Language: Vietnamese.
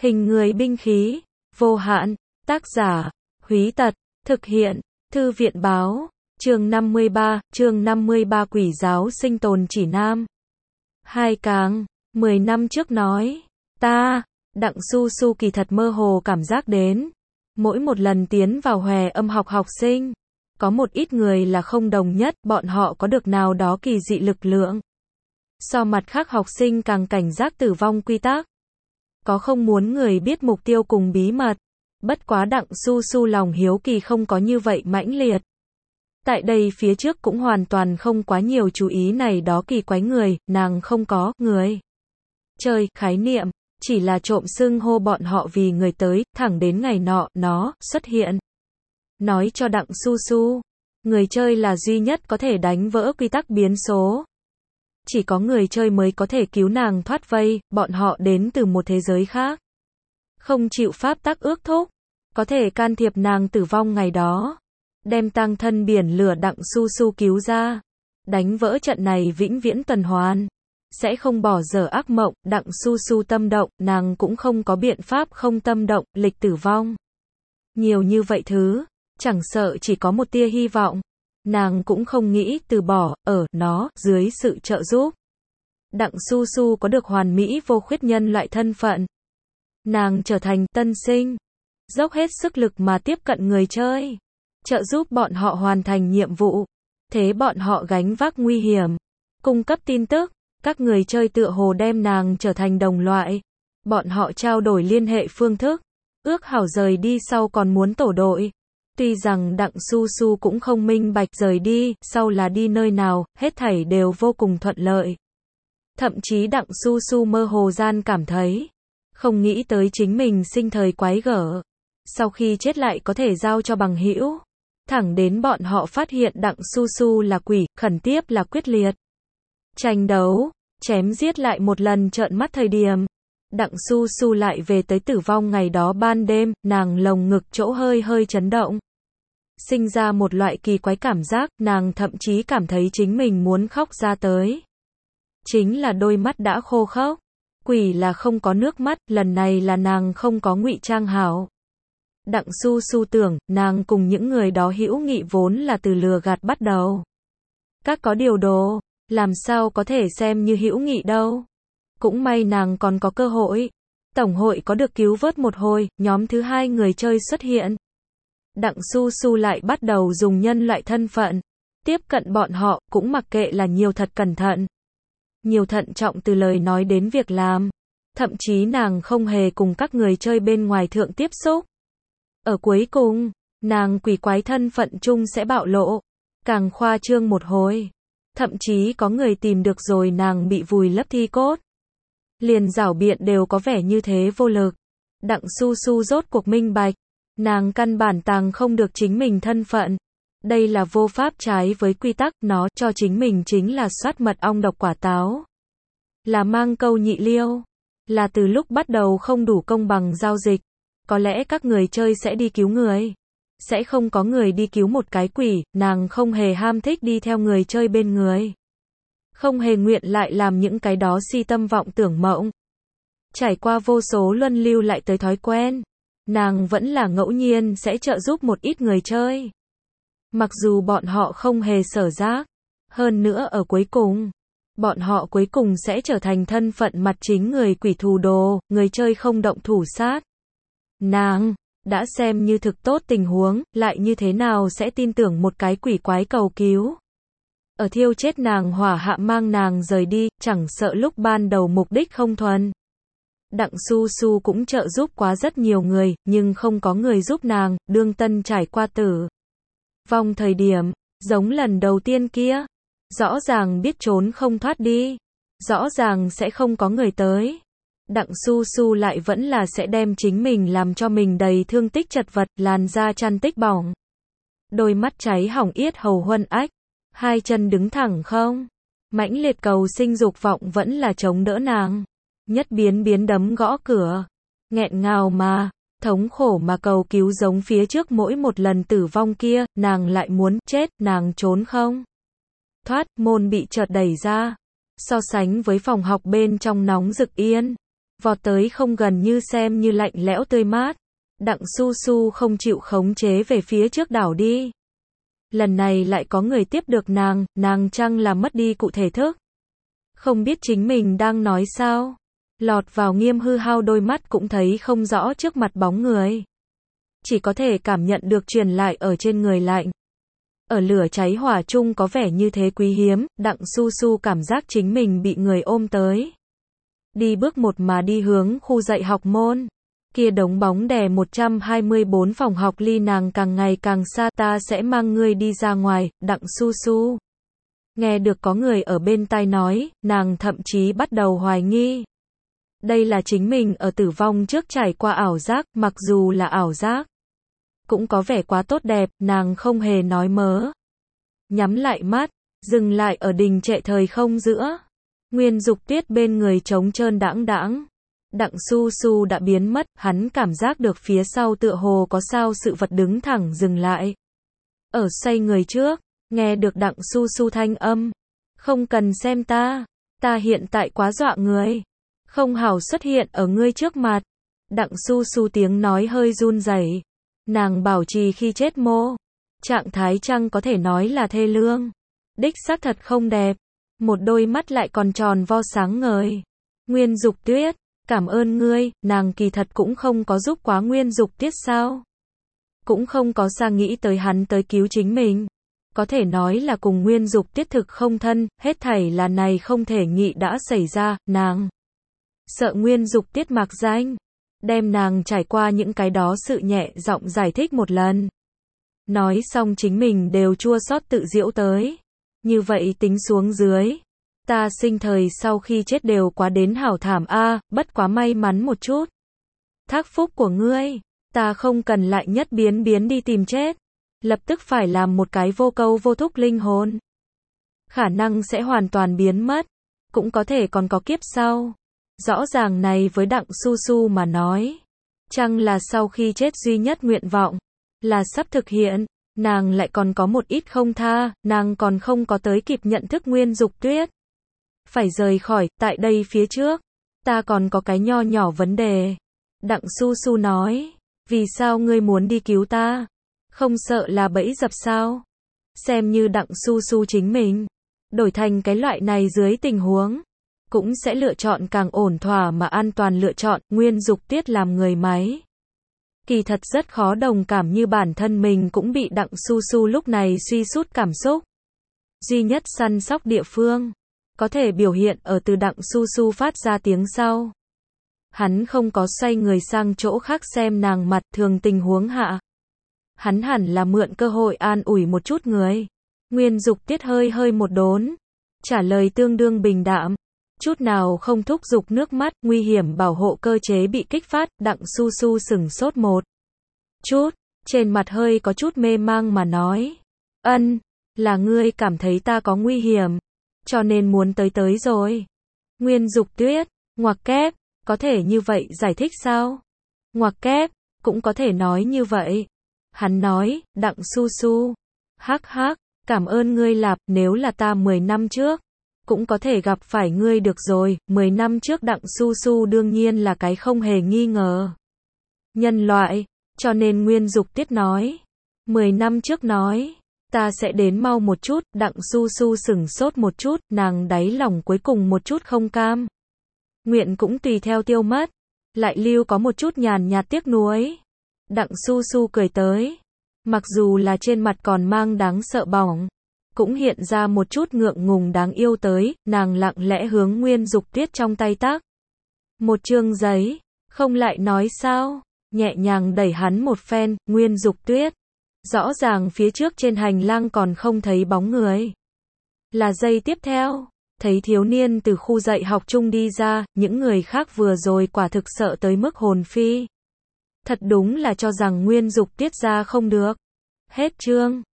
Hình người binh khí, vô hạn, tác giả, Húy Tật, thực hiện, Thư viện báo, chương 53 Quỷ giáo sinh tồn chỉ nam. Hai Càng, 10 năm trước nói, Đặng Su Su kỳ thật mơ hồ cảm giác đến. Mỗi một lần tiến vào hòe âm học học sinh, có một ít người là không đồng nhất, bọn họ có được nào đó kỳ dị lực lượng. So mặt khác học sinh càng cảnh giác tử vong quy tắc. Có không muốn người biết mục tiêu cùng bí mật. Bất quá Đặng Su Su lòng hiếu kỳ không có như vậy mãnh liệt. Tại đây phía trước cũng hoàn toàn không quá nhiều chú ý này đó kỳ quái người, nàng không có người chơi khái niệm, chỉ là trộm xưng hô bọn họ vì người tới, thẳng đến ngày nọ, nó xuất hiện. Nói cho Đặng Su Su, người chơi là duy nhất có thể đánh vỡ quy tắc biến số. Chỉ có người chơi mới có thể cứu nàng thoát vây, bọn họ đến từ một thế giới khác. Không chịu pháp tắc ước thúc, có thể can thiệp nàng tử vong ngày đó. Đem tang thân biển lửa Đặng Su Su cứu ra. Đánh vỡ trận này vĩnh viễn tuần hoàn. Sẽ không bỏ dở ác mộng, Đặng Su Su tâm động, nàng cũng không có biện pháp không tâm động, lịch tử vong. Nhiều như vậy thứ, chẳng sợ chỉ có một tia hy vọng. Nàng cũng không nghĩ từ bỏ, ở nó, dưới sự trợ giúp. Đặng Su Su có được hoàn mỹ vô khuyết nhân loại thân phận. Nàng trở thành tân sinh, dốc hết sức lực mà tiếp cận người chơi, trợ giúp bọn họ hoàn thành nhiệm vụ, thế bọn họ gánh vác nguy hiểm, cung cấp tin tức, các người chơi tựa hồ đem nàng trở thành đồng loại. Bọn họ trao đổi liên hệ phương thức, ước hảo rời đi sau còn muốn tổ đội. Tuy rằng Đặng Su Su cũng không minh bạch rời đi, sau là đi nơi nào, hết thảy đều vô cùng thuận lợi. Thậm chí Đặng Su Su mơ hồ gian cảm thấy, không nghĩ tới chính mình sinh thời quái gở. Sau khi chết lại có thể giao cho bằng hữu. Thẳng đến bọn họ phát hiện Đặng Su Su là quỷ, khẩn tiếp là quyết liệt. Tranh đấu, chém giết lại một lần trợn mắt thời điểm. Đặng Su Su lại về tới tử vong ngày đó ban đêm, nàng lồng ngực chỗ hơi hơi chấn động. Sinh ra một loại kỳ quái cảm giác, nàng thậm chí cảm thấy chính mình muốn khóc ra tới. Chính là đôi mắt đã khô khốc. Quỷ là không có nước mắt, lần này là nàng không có ngụy trang hảo. Đặng Su Su tưởng, nàng cùng những người đó hữu nghị vốn là từ lừa gạt bắt đầu. Các có điều đồ, làm sao có thể xem như hữu nghị đâu. Cũng may nàng còn có cơ hội. Tổng hội có được cứu vớt một hồi, nhóm thứ hai người chơi xuất hiện. Đặng Su Su lại bắt đầu dùng nhân loại thân phận, tiếp cận bọn họ, cũng mặc kệ là nhiều thật cẩn thận. Nhiều thận trọng từ lời nói đến việc làm. Thậm chí nàng không hề cùng các người chơi bên ngoài thượng tiếp xúc. Ở cuối cùng, nàng quỷ quái thân phận chung sẽ bạo lộ. Càng khoa trương một hồi. Thậm chí có người tìm được rồi nàng bị vùi lấp thi cốt. Liền rảo biện đều có vẻ như thế vô lực. Đặng Su Su rốt cuộc minh bạch. Nàng căn bản tàng không được chính mình thân phận. Đây là vô pháp trái với quy tắc, nó cho chính mình chính là soát mật ong độc quả táo. Là mang câu nhị liêu. Là từ lúc bắt đầu không đủ công bằng giao dịch. Có lẽ các người chơi sẽ đi cứu người. Sẽ không có người đi cứu một cái quỷ, nàng không hề ham thích đi theo người chơi bên người. Không hề nguyện lại làm những cái đó si tâm vọng tưởng mộng. Trải qua vô số luân lưu lại tới thói quen. Nàng vẫn là ngẫu nhiên sẽ trợ giúp một ít người chơi. Mặc dù bọn họ không hề sở giác. Hơn nữa ở cuối cùng, bọn họ cuối cùng sẽ trở thành thân phận mặt chính người quỷ thù đồ, người chơi không động thủ sát. Nàng đã xem như thực tốt tình huống, lại như thế nào sẽ tin tưởng một cái quỷ quái cầu cứu. Ở thiêu chết nàng hỏa hạ mang nàng rời đi, chẳng sợ lúc ban đầu mục đích không thuần. Đặng Su Su cũng trợ giúp quá rất nhiều người, nhưng không có người giúp nàng, đương tân trải qua tử vong thời điểm, giống lần đầu tiên kia. Rõ ràng biết trốn không thoát đi. Rõ ràng sẽ không có người tới. Đặng Su Su lại vẫn là sẽ đem chính mình làm cho mình đầy thương tích chật vật, làn da chăn tích bỏng. Đôi mắt cháy hỏng yết hầu huân ách. Hai chân đứng thẳng không. Mãnh liệt cầu sinh dục vọng vẫn là chống đỡ nàng. Nhất biến đấm gõ cửa. Nghẹn ngào mà, thống khổ mà cầu cứu giống phía trước mỗi một lần tử vong kia, nàng lại muốn chết, nàng trốn không thoát, môn bị chợt đẩy ra. So sánh với phòng học bên trong nóng rực yên. vọt tới không gần như xem như lạnh lẽo tươi mát. Đặng Su Su không chịu khống chế về phía trước đảo đi. Lần này lại có người tiếp được nàng chăng là mất đi cụ thể thức. Không biết chính mình đang nói sao. Lọt vào Nghiêm hư hao đôi mắt cũng thấy không rõ trước mặt bóng người. Chỉ có thể cảm nhận được truyền lại ở trên người lạnh. Ở lửa cháy hỏa chung có vẻ như thế quý hiếm, Đặng Su Su cảm giác chính mình bị người ôm tới. Đi bước một mà đi hướng khu dạy học môn. Kia đống bóng đè 124 phòng học ly nàng càng ngày càng xa, ta sẽ mang ngươi đi ra ngoài, Đặng Su Su. Nghe được có người ở bên tai nói, nàng thậm chí bắt đầu hoài nghi. Đây là chính mình ở tử vong trước trải qua ảo giác, mặc dù là ảo giác. Cũng có vẻ quá tốt đẹp, nàng không hề nói mớ. Nhắm lại mắt, dừng lại ở đình trệ thời không giữa. Nguyên Dục Tuyết bên người trống trơn đãng đãng. Đặng Su Su đã biến mất, hắn cảm giác được phía sau tựa hồ có sao sự vật đứng thẳng dừng lại. Ở xoay người trước, nghe được Đặng Su Su thanh âm. Không cần xem ta hiện tại quá dọa người. Không hảo xuất hiện ở ngươi trước mặt. Đặng Su Su tiếng nói hơi run rẩy. Nàng bảo trì khi chết mô. Trạng thái chăng có thể nói là thê lương. Đích xác thật không đẹp. Một đôi mắt lại còn tròn vo sáng ngời. Nguyên Dục Tuyết, cảm ơn ngươi, nàng kỳ thật cũng không có giúp quá Nguyên Dục Tuyết sao. Cũng không có ra nghĩ tới hắn tới cứu chính mình. Có thể nói là cùng Nguyên Dục Tuyết thực không thân, hết thảy là này không thể nghĩ đã xảy ra, nàng. Sợ Nguyên Dục Tuyết mạc danh. Đem nàng trải qua những cái đó sự nhẹ giọng giải thích một lần. Nói xong chính mình đều chua xót tự giễu tới. Như vậy tính xuống dưới. Ta sinh thời sau khi chết đều quá đến hảo thảm a, bất quá may mắn một chút. Thác phúc của ngươi, ta không cần lại nhất biến đi tìm chết. Lập tức phải làm một cái vô câu vô thúc linh hồn. Khả năng sẽ hoàn toàn biến mất. Cũng có thể còn có kiếp sau. Rõ ràng này với Đặng Su Su mà nói. Chăng là sau khi chết duy nhất nguyện vọng. Là sắp thực hiện. Nàng lại còn có một ít không tha. Nàng còn không có tới kịp nhận thức Nguyên Dục Tuyết. Phải rời khỏi, tại đây phía trước. Ta còn có cái nho nhỏ vấn đề. Đặng Su Su nói. Vì sao ngươi muốn đi cứu ta? Không sợ là bẫy dập sao? Xem như Đặng Su Su chính mình. Đổi thành cái loại này dưới tình huống. Cũng sẽ lựa chọn càng ổn thỏa mà an toàn lựa chọn, Nguyên Dục Tuyết làm người máy. Kỳ thật rất khó đồng cảm như bản thân mình cũng bị Đặng Su Su lúc này suy sút cảm xúc. Duy nhất săn sóc địa phương. Có thể biểu hiện ở từ Đặng Su Su phát ra tiếng sau. Hắn không có xoay người sang chỗ khác xem nàng mặt thường tình huống hạ. Hắn hẳn là mượn cơ hội an ủi một chút người. Nguyên Dục Tuyết hơi một đốn. Trả lời tương đương bình đạm. Chút nào không thúc giục nước mắt, nguy hiểm bảo hộ cơ chế bị kích phát, Đặng Su Su sửng sốt một chút, trên mặt hơi có chút mê mang mà nói. Ân, là ngươi cảm thấy ta có nguy hiểm, cho nên muốn tới rồi. Nguyên Dục Tuyết, ngoặc kép, có thể như vậy giải thích sao? Ngoặc kép, cũng có thể nói như vậy. Hắn nói, Đặng Su Su, hắc, cảm ơn ngươi lạp, nếu là ta 10 năm trước. Cũng có thể gặp phải ngươi được rồi, 10 năm trước Đặng Su Su đương nhiên là cái không hề nghi ngờ. Nhân loại, cho nên Nguyên Dục Tuyết nói. 10 năm trước nói, ta sẽ đến mau một chút, Đặng Su Su sửng sốt một chút, nàng đáy lòng cuối cùng một chút không cam. Nguyện cũng tùy theo tiêu mất, lại lưu có một chút nhàn nhạt tiếc nuối. Đặng Su Su cười tới, mặc dù là trên mặt còn mang đáng sợ bỏng. Cũng hiện ra một chút ngượng ngùng đáng yêu tới, nàng lặng lẽ hướng Nguyên Dục Tuyết trong tay tác. Một chương giấy, không lại nói sao, nhẹ nhàng đẩy hắn một phen, Nguyên Dục Tuyết. Rõ ràng phía trước trên hành lang còn không thấy bóng người. Là giây tiếp theo, thấy thiếu niên từ khu dạy học chung đi ra, những người khác vừa rồi quả thực sợ tới mức hồn phi. Thật đúng là cho rằng Nguyên Dục Tuyết ra không được. Hết chương.